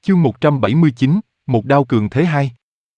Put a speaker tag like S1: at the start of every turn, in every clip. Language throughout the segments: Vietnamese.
S1: Chương 179, một đao cường thế hai.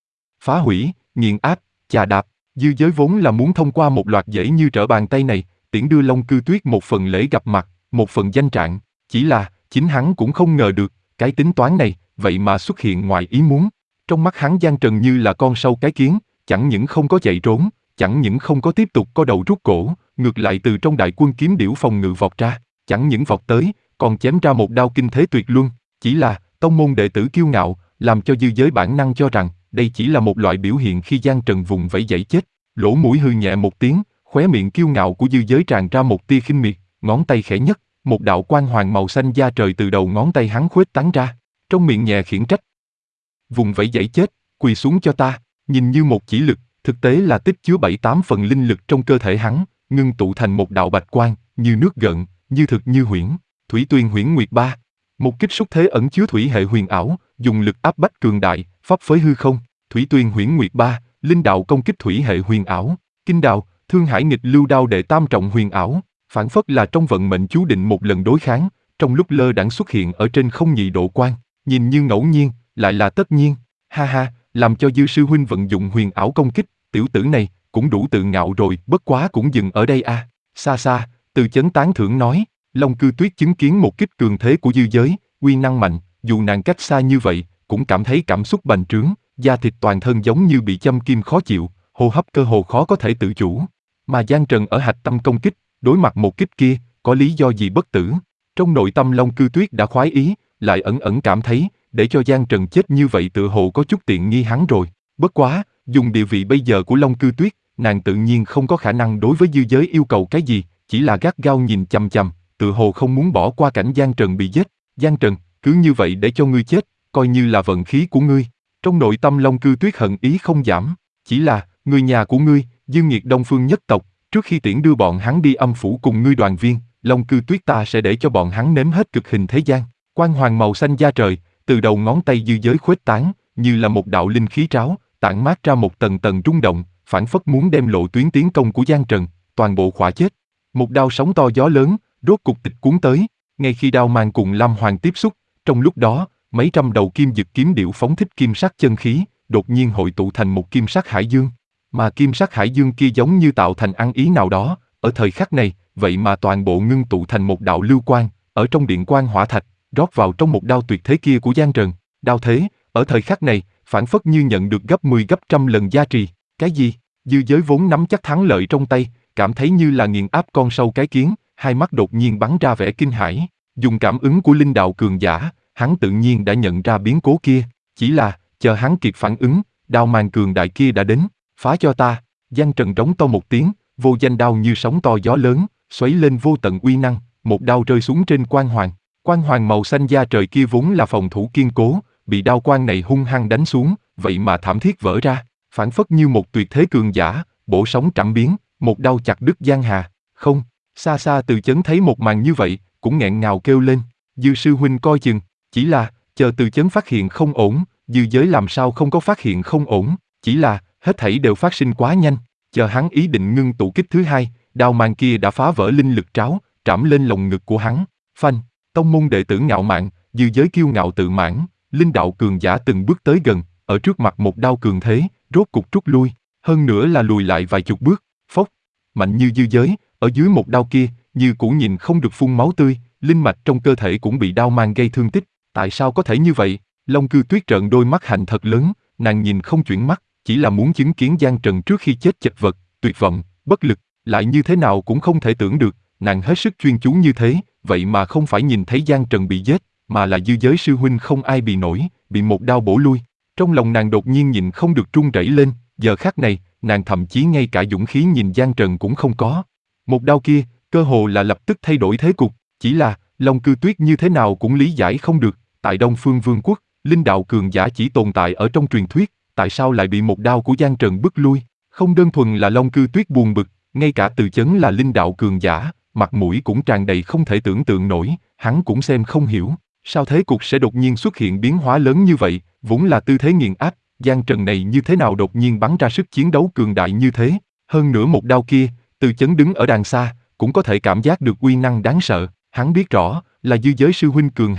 S1: Phá hủy, nghiền áp, chà đạp, dư giới vốn là muốn thông qua một loạt dễ như trở bàn tay này, tiễn đưa Long Cư Tuyết một phần lễ gặp mặt, một phần danh trạng, chỉ là, chính hắn cũng không ngờ được, cái tính toán này, vậy mà xuất hiện ngoài ý muốn. Trong mắt hắn Giang Trần như là con sâu cái kiến, chẳng những không có chạy trốn, chẳng những không có tiếp tục co đầu rút cổ, ngược lại từ trong đại quân kiếm điểu phòng ngự vọt ra, chẳng những vọt tới, còn chém ra một đao kinh thế tuyệt luân, chỉ là, tông môn đệ tử kiêu ngạo, làm cho dư giới bản năng cho rằng, đây chỉ là một loại biểu hiện khi Giang Trần vùng vẫy giãy chết. Lỗ mũi hừ nhẹ một tiếng, khóe miệng kiêu ngạo của dư giới tràn ra một tia khinh miệt, ngón tay khẽ nhất, một đạo quang hoàng màu xanh da trời từ đầu ngón tay hắn khuếch tán ra, trong miệng nhẹ khiển trách. Vùng vẫy giãy chết, quỳ xuống cho ta, nhìn như một chỉ lực, thực tế là tích chứa 7-8 phần linh lực trong cơ thể hắn, ngưng tụ thành một đạo bạch quang, như nước gợn, như thực như huyễn, Thủy Tuyền Huyễn Nguyệt Ba. Một kích xúc thế ẩn chứa thủy hệ huyền ảo, dùng lực áp bách cường đại, phấp phới hư không. Thủy Tuyền Huyễn Nguyệt Ba, linh đạo công kích thủy hệ huyền ảo, kinh đào, Thương Hải Nghịch Lưu Đao đệ tam trọng huyền ảo, phản phất là trong vận mệnh chú định một lần đối kháng, trong lúc lơ đãng xuất hiện ở trên không nhị độ quan, nhìn như ngẫu nhiên, lại là tất nhiên. Ha ha, làm cho dư sư huynh vận dụng huyền ảo công kích, tiểu tử này cũng đủ tự ngạo rồi, bất quá cũng dừng ở đây a. Xa xa, Từ Chấn tán thưởng nói. Long Cư Tuyết chứng kiến một kích cường thế của dư giới, uy năng mạnh, dù nàng cách xa như vậy, cũng cảm thấy cảm xúc bành trướng, da thịt toàn thân giống như bị châm kim khó chịu, hô hấp cơ hồ khó có thể tự chủ. Mà Giang Trần ở hạch tâm công kích, đối mặt một kích kia, có lý do gì bất tử? Trong nội tâm Long Cư Tuyết đã khoái ý, lại ẩn ẩn cảm thấy, để cho Giang Trần chết như vậy tựa hồ có chút tiện nghi hắn rồi. Bất quá, dùng địa vị bây giờ của Long Cư Tuyết, nàng tự nhiên không có khả năng đối với dư giới yêu cầu cái gì, chỉ là gắt gao nhìn chằm chằm, tự hồ không muốn bỏ qua cảnh Giang Trần bị giết. Giang Trần, cứ như vậy để cho ngươi chết, coi như là vận khí của ngươi. Trong nội tâm Long Cư Tuyết hận ý không giảm, chỉ là, người nhà của ngươi, Dư Nghiệt Đông Phương nhất tộc, trước khi tiễn đưa bọn hắn đi âm phủ cùng ngươi đoàn viên, Long Cư Tuyết ta sẽ để cho bọn hắn nếm hết cực hình thế gian. Quang hoàng màu xanh da trời, từ đầu ngón tay dư giới khuếch tán, như là một đạo linh khí tráo, tản mát ra một tầng tầng rung động, phản phất muốn đem lộ tuyến tiến công của Giang Trần, toàn bộ khỏa chết. Một đao sóng to gió lớn, rốt cục tịch cuốn tới, ngay khi đao mang cùng Lam Hoàng tiếp xúc, trong lúc đó, mấy trăm đầu kim dực kiếm điểu phóng thích kim sắc chân khí, đột nhiên hội tụ thành một kim sắc hải dương, mà kim sắc hải dương kia giống như tạo thành ăn ý nào đó, ở thời khắc này, vậy mà toàn bộ ngưng tụ thành một đạo lưu quang, ở trong điện quang hỏa thạch, rót vào trong một đao tuyệt thế kia của Giang Trần. Đao thế, ở thời khắc này, phản phất như nhận được gấp 10 gấp trăm lần gia trì. Cái gì? Dư giới vốn nắm chắc thắng lợi trong tay, cảm thấy như là nghiền áp con sâu cái kiến, hai mắt đột nhiên bắn ra vẻ kinh hãi. Dùng cảm ứng của linh đạo cường giả, hắn tự nhiên đã nhận ra biến cố kia, chỉ là, chờ hắn kịp phản ứng, đao mang cường đại kia đã đến. Phá cho ta. Giang Trần rống to một tiếng, vô danh đao như sóng to gió lớn, xoáy lên vô tận uy năng, một đao rơi xuống trên quang hoàng. Quang hoàng màu xanh da trời kia vốn là phòng thủ kiên cố, bị đao quang này hung hăng đánh xuống, vậy mà thảm thiết vỡ ra, phản phất như một tuyệt thế cường giả, bổ sóng trảm biến, một đao chặt đứt giang hà. Không, xa xa Từ Chấn thấy một màn như vậy, cũng nghẹn ngào kêu lên, dư sư huynh coi chừng, chỉ là, chờ Từ Chấn phát hiện không ổn, dư giới làm sao không có phát hiện không ổn, chỉ là, hết thảy đều phát sinh quá nhanh, chờ hắn ý định ngưng tụ kích thứ hai, đao mang kia đã phá vỡ linh lực tráo, trảm lên lồng ngực của hắn. Phanh, tông môn đệ tử ngạo mạn, dư giới kiêu ngạo tự mãn, linh đạo cường giả từng bước tới gần, ở trước mặt một đao cường thế, rốt cục rút lui, hơn nữa là lùi lại vài chục bước. Phốc, mạnh như dư giới, ở dưới một đao kia, như cũ nhìn không được phun máu tươi, linh mạch trong cơ thể cũng bị đao mang gây thương tích. Tại sao có thể như vậy? Long Cư Tuyết trợn đôi mắt hạnh thật lớn, nàng nhìn không chuyển mắt, chỉ là muốn chứng kiến Giang Trần trước khi chết chật vật, tuyệt vọng, bất lực, lại như thế nào cũng không thể tưởng được, nàng hết sức chuyên chú như thế, vậy mà không phải nhìn thấy Giang Trần bị giết, mà là dư giới sư huynh không ai bị nổi, bị một đao bổ lui. Trong lòng nàng đột nhiên nhìn không được run rẩy lên, giờ khắc này, nàng thậm chí ngay cả dũng khí nhìn Giang Trần cũng không có. Một đao kia, cơ hồ là lập tức thay đổi thế cục, chỉ là, Long Cư Tuyết như thế nào cũng lý giải không được, tại Đông Phương Vương quốc, linh đạo cường giả chỉ tồn tại ở trong truyền thuyết, tại sao lại bị một đao của Giang Trần bức lui? Không đơn thuần là Long Cư Tuyết buồn bực, ngay cả Từ Chấn là linh đạo cường giả, mặt mũi cũng tràn đầy không thể tưởng tượng nổi, hắn cũng xem không hiểu, sao thế cục sẽ đột nhiên xuất hiện biến hóa lớn như vậy, vốn là tư thế nghiền áp, Giang Trần này như thế nào đột nhiên bắn ra sức chiến đấu cường đại như thế, hơn nữa một đao kia, Từ Chấn đứng ở đàng xa, cũng có thể cảm giác được uy năng đáng sợ, hắn biết rõ, là dư giới sư huynh cường hãn,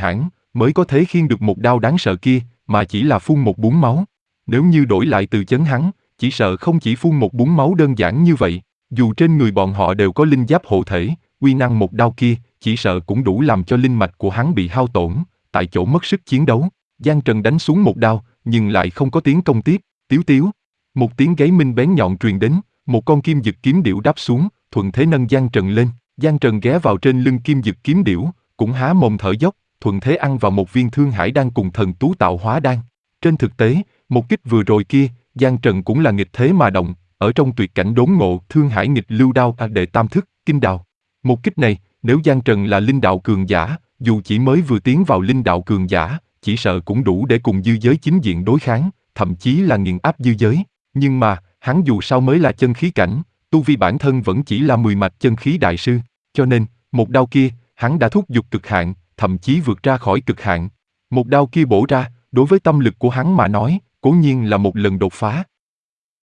S1: mới có thể khiêng được một đao đáng sợ kia, mà chỉ là phun một búng máu. Nếu như đổi lại từ chấn hắn, chỉ sợ không chỉ phun một búng máu đơn giản như vậy, dù trên người bọn họ đều có linh giáp hộ thể, uy năng một đao kia, chỉ sợ cũng đủ làm cho linh mạch của hắn bị hao tổn, tại chỗ mất sức chiến đấu. Giang Trần đánh xuống một đao, nhưng lại không có tiến công tiếp, tiếu tiếu. Một tiếng gáy minh bén nhọn truyền đến, một con kim dực kiếm điểu đáp xuống, thuận thế nâng Giang Trần lên. Giang Trần ghé vào trên lưng kim dực kiếm điểu, cũng há mồm thở dốc, thuận thế ăn vào một viên thương hải đan cùng thần tú tạo hóa đan. Trên thực tế, một kích vừa rồi kia, Giang Trần cũng là nghịch thế mà động, ở trong tuyệt cảnh đốn ngộ, thương hải nghịch lưu đao đệ tam thức, kinh đào. Một kích này, nếu Giang Trần là linh đạo cường giả, dù chỉ mới vừa tiến vào linh đạo cường giả, chỉ sợ cũng đủ để cùng dư giới chính diện đối kháng, thậm chí là nghiền áp dư giới. Nhưng mà, hắn dù sao mới là chân khí cảnh, tu vi bản thân vẫn chỉ là 10 mạch chân khí đại sư, cho nên, một đao kia, hắn đã thúc giục cực hạn, thậm chí vượt ra khỏi cực hạn. Một đao kia bổ ra, đối với tâm lực của hắn mà nói, cố nhiên là một lần đột phá,